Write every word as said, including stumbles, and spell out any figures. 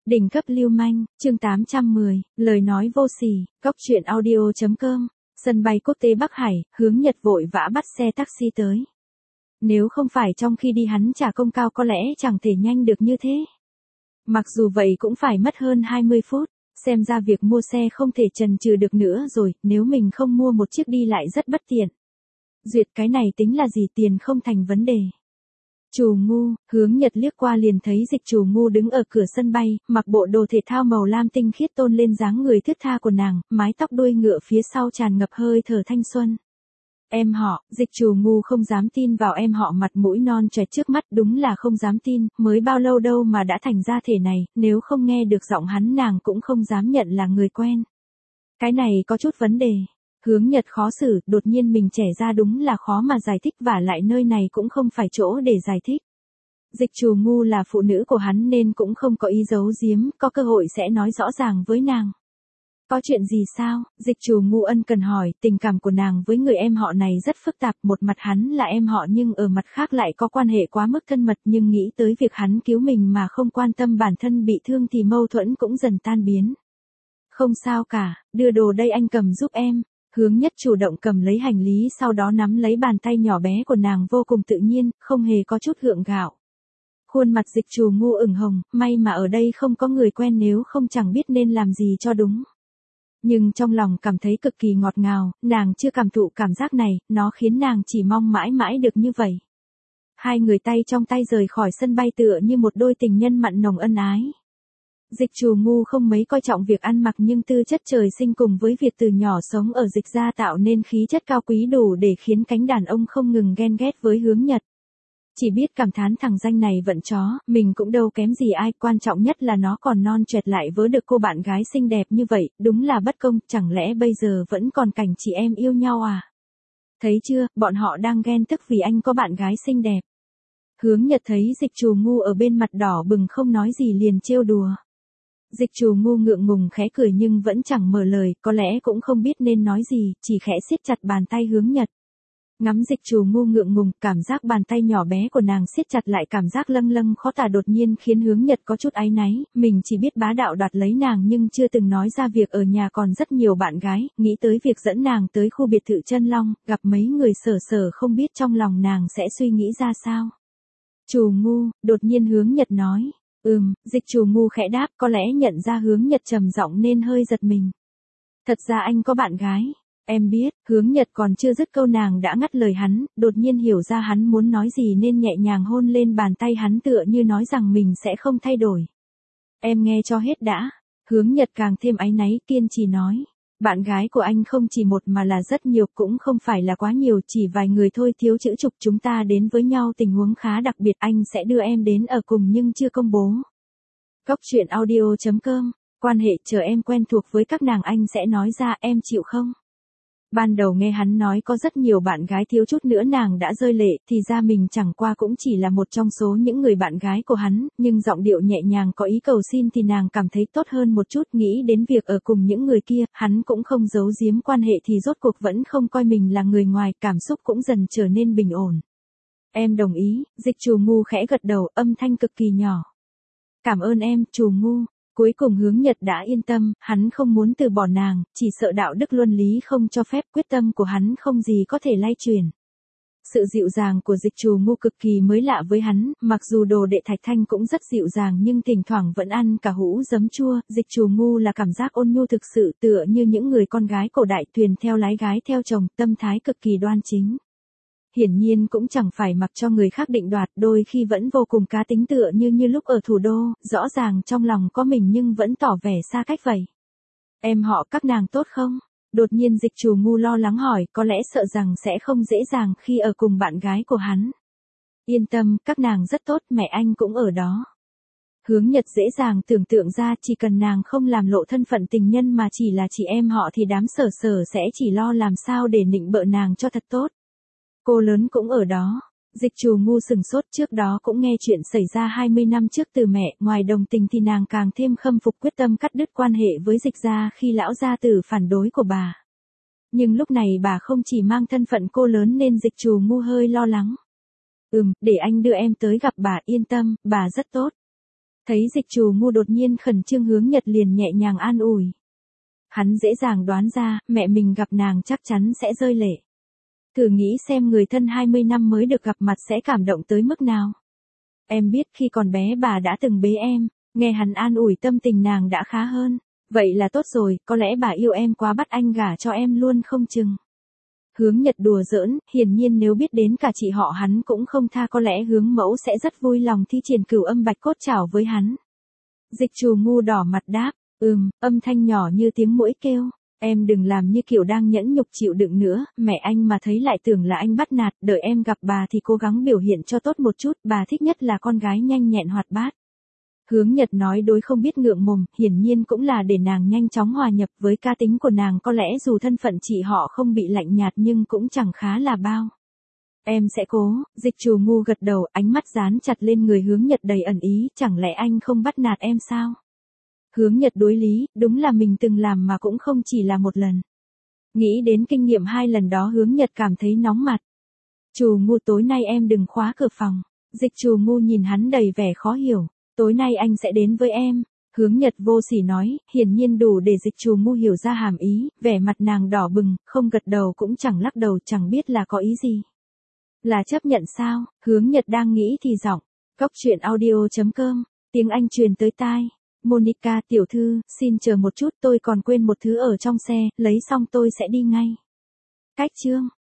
Đỉnh cấp lưu manh, chương tám trăm mười, lời nói vô sỉ, góc truyện audio chấm com, sân bay quốc tế Bắc Hải, Hướng Nhật vội vã bắt xe taxi tới. Nếu không phải trong khi đi hắn trả công cao có lẽ chẳng thể nhanh được như thế. Mặc dù vậy cũng phải mất hơn hai mươi phút, xem ra việc mua xe không thể chần chừ được nữa rồi, nếu mình không mua một chiếc đi lại rất bất tiện. Duyệt cái này tính là gì, tiền không thành vấn đề. Trù Ngu, Hướng Nhật liếc qua liền thấy Dịch Trù Ngu đứng ở cửa sân bay, mặc bộ đồ thể thao màu lam tinh khiết tôn lên dáng người thướt tha của nàng, mái tóc đuôi ngựa phía sau tràn ngập hơi thở thanh xuân. Em họ, Dịch Trù Ngu không dám tin vào em họ mặt mũi non trẻ trước mắt, đúng là không dám tin, mới bao lâu đâu mà đã thành ra thể này, nếu không nghe được giọng hắn nàng cũng không dám nhận là người quen. Cái này có chút vấn đề. Hướng Nhật khó xử, đột nhiên mình trẻ ra đúng là khó mà giải thích, và lại nơi này cũng không phải chỗ để giải thích. Dịch Trù Ngu là phụ nữ của hắn nên cũng không có ý giấu giếm, có cơ hội sẽ nói rõ ràng với nàng. Có chuyện gì sao? Dịch Trù Ngu ân cần hỏi, tình cảm của nàng với người em họ này rất phức tạp, một mặt hắn là em họ nhưng ở mặt khác lại có quan hệ quá mức thân mật, nhưng nghĩ tới việc hắn cứu mình mà không quan tâm bản thân bị thương thì mâu thuẫn cũng dần tan biến. Không sao cả, đưa đồ đây anh cầm giúp em. Hướng Nhất chủ động cầm lấy hành lý, sau đó nắm lấy bàn tay nhỏ bé của nàng vô cùng tự nhiên, không hề có chút gượng gạo. Khuôn mặt Dịch Trù Ngu ửng hồng, may mà ở đây không có người quen, nếu không chẳng biết nên làm gì cho đúng. Nhưng trong lòng cảm thấy cực kỳ ngọt ngào, nàng chưa cảm thụ cảm giác này, nó khiến nàng chỉ mong mãi mãi được như vậy. Hai người tay trong tay rời khỏi sân bay tựa như một đôi tình nhân mặn nồng ân ái. Dịch Trù Ngu không mấy coi trọng việc ăn mặc, nhưng tư chất trời sinh cùng với việc từ nhỏ sống ở Dịch gia tạo nên khí chất cao quý đủ để khiến cánh đàn ông không ngừng ghen ghét với Hướng Nhật. Chỉ biết cảm thán thằng danh này vận chó, mình cũng đâu kém gì ai, quan trọng nhất là nó còn non trẻ lại vớ được cô bạn gái xinh đẹp như vậy, đúng là bất công, chẳng lẽ bây giờ vẫn còn cảnh chị em yêu nhau à? Thấy chưa, bọn họ đang ghen tức vì anh có bạn gái xinh đẹp. Hướng Nhật thấy Dịch Trù Ngu ở bên mặt đỏ bừng không nói gì liền trêu đùa. Dịch Trù Ngu ngượng ngùng khẽ cười nhưng vẫn chẳng mở lời, có lẽ cũng không biết nên nói gì, chỉ khẽ siết chặt bàn tay Hướng Nhật. Ngắm Dịch Trù Ngu ngượng ngùng, cảm giác bàn tay nhỏ bé của nàng siết chặt lại, cảm giác lâng lâng khó tả đột nhiên khiến Hướng Nhật có chút áy náy, mình chỉ biết bá đạo đoạt lấy nàng nhưng chưa từng nói ra việc ở nhà còn rất nhiều bạn gái, nghĩ tới việc dẫn nàng tới khu biệt thự Chân Long, gặp mấy người sở sở không biết trong lòng nàng sẽ suy nghĩ ra sao. Trù Ngu, đột nhiên Hướng Nhật nói. Ừm, Dịch Trù Ngu khẽ đáp, có lẽ nhận ra Hướng Nhật trầm giọng nên hơi giật mình. Thật ra anh có bạn gái. Em biết, Hướng Nhật còn chưa dứt câu nàng đã ngắt lời hắn, đột nhiên hiểu ra hắn muốn nói gì nên nhẹ nhàng hôn lên bàn tay hắn tựa như nói rằng mình sẽ không thay đổi. Em nghe cho hết đã. Hướng Nhật càng thêm áy náy, kiên trì nói. Bạn gái của anh không chỉ một mà là rất nhiều, cũng không phải là quá nhiều, chỉ vài người thôi, thiếu chữ chục, chúng ta đến với nhau tình huống khá đặc biệt, anh sẽ đưa em đến ở cùng nhưng chưa công bố. Góc truyện audio chấm com, quan hệ chờ em quen thuộc với các nàng anh sẽ nói ra, em chịu không? Ban đầu nghe hắn nói có rất nhiều bạn gái, thiếu chút nữa nàng đã rơi lệ, thì ra mình chẳng qua cũng chỉ là một trong số những người bạn gái của hắn, nhưng giọng điệu nhẹ nhàng có ý cầu xin thì nàng cảm thấy tốt hơn một chút, nghĩ đến việc ở cùng những người kia, hắn cũng không giấu giếm quan hệ thì rốt cuộc vẫn không coi mình là người ngoài, cảm xúc cũng dần trở nên bình ổn. Em đồng ý, Dịch Trù Ngu khẽ gật đầu, âm thanh cực kỳ nhỏ. Cảm ơn em, Trù Ngu. Cuối cùng Hướng Nhật đã yên tâm, hắn không muốn từ bỏ nàng, chỉ sợ đạo đức luân lý không cho phép, quyết tâm của hắn không gì có thể lay chuyển. Sự dịu dàng của Dịch Trù Ngu cực kỳ mới lạ với hắn, mặc dù đồ đệ Thạch Thanh cũng rất dịu dàng nhưng thỉnh thoảng vẫn ăn cả hũ giấm chua, Dịch Trù Ngu là cảm giác ôn nhu thực sự, tựa như những người con gái cổ đại, thuyền theo lái gái theo chồng, tâm thái cực kỳ đoan chính. Hiển nhiên cũng chẳng phải mặc cho người khác định đoạt, đôi khi vẫn vô cùng cá tính tựa như như lúc ở thủ đô, rõ ràng trong lòng có mình nhưng vẫn tỏ vẻ xa cách vậy. Em họ các nàng tốt không? Đột nhiên Dịch Trù Ngu lo lắng hỏi, có lẽ sợ rằng sẽ không dễ dàng khi ở cùng bạn gái của hắn. Yên tâm, các nàng rất tốt, mẹ anh cũng ở đó. Hướng Nhật dễ dàng tưởng tượng ra, chỉ cần nàng không làm lộ thân phận tình nhân mà chỉ là chị em họ thì đám sở sở sẽ chỉ lo làm sao để nịnh bợ nàng cho thật tốt. Cô lớn cũng ở đó. Dịch Trù Ngu sừng sốt, trước đó cũng nghe chuyện xảy ra hai mươi năm trước từ mẹ, ngoài đồng tình thì nàng càng thêm khâm phục quyết tâm cắt đứt quan hệ với Dịch gia khi lão gia tử phản đối của bà. Nhưng lúc này bà không chỉ mang thân phận cô lớn nên Dịch Trù Ngu hơi lo lắng. Ừm, để anh đưa em tới gặp bà, yên tâm, bà rất tốt. Thấy Dịch Trù Ngu đột nhiên khẩn trương, Hướng Nhật liền nhẹ nhàng an ủi. Hắn dễ dàng đoán ra, mẹ mình gặp nàng chắc chắn sẽ rơi lệ. Thử nghĩ xem người thân hai mươi năm mới được gặp mặt sẽ cảm động tới mức nào. Em biết khi còn bé bà đã từng bế em, nghe hắn an ủi tâm tình nàng đã khá hơn. Vậy là tốt rồi, có lẽ bà yêu em quá bắt anh gả cho em luôn không chừng. Hướng Nhật đùa giỡn, hiển nhiên nếu biết đến cả chị họ hắn cũng không tha, có lẽ Hướng mẫu sẽ rất vui lòng thi triển cửu âm bạch cốt trảo với hắn. Dịch Trù Ngu đỏ mặt đáp, ừm, âm thanh nhỏ như tiếng muỗi kêu. Em đừng làm như kiểu đang nhẫn nhục chịu đựng nữa, mẹ anh mà thấy lại tưởng là anh bắt nạt, đợi em gặp bà thì cố gắng biểu hiện cho tốt một chút, bà thích nhất là con gái nhanh nhẹn hoạt bát. Hướng Nhật nói đối không biết ngượng mồm, hiển nhiên cũng là để nàng nhanh chóng hòa nhập với cá tính của nàng, có lẽ dù thân phận chị họ không bị lạnh nhạt nhưng cũng chẳng khá là bao. Em sẽ cố, Dịch Trù Ngu gật đầu, ánh mắt dán chặt lên người Hướng Nhật đầy ẩn ý, chẳng lẽ anh không bắt nạt em sao? Hướng Nhật đối lý, đúng là mình từng làm mà cũng không chỉ là một lần. Nghĩ đến kinh nghiệm hai lần đó, Hướng Nhật cảm thấy nóng mặt. Trù Ngu, tối nay em đừng khóa cửa phòng. Dịch Trù Ngu nhìn hắn đầy vẻ khó hiểu. Tối nay anh sẽ đến với em. Hướng Nhật vô sỉ nói, hiển nhiên đủ để Dịch Trù Ngu hiểu ra hàm ý, vẻ mặt nàng đỏ bừng, không gật đầu cũng chẳng lắc đầu, chẳng biết là có ý gì. Là chấp nhận sao? Hướng Nhật đang nghĩ thì giọng, cốc truyện audio chấm com, tiếng Anh truyền tới tai. Monica tiểu thư, xin chờ một chút, tôi còn quên một thứ ở trong xe, lấy xong tôi sẽ đi ngay. Cách chương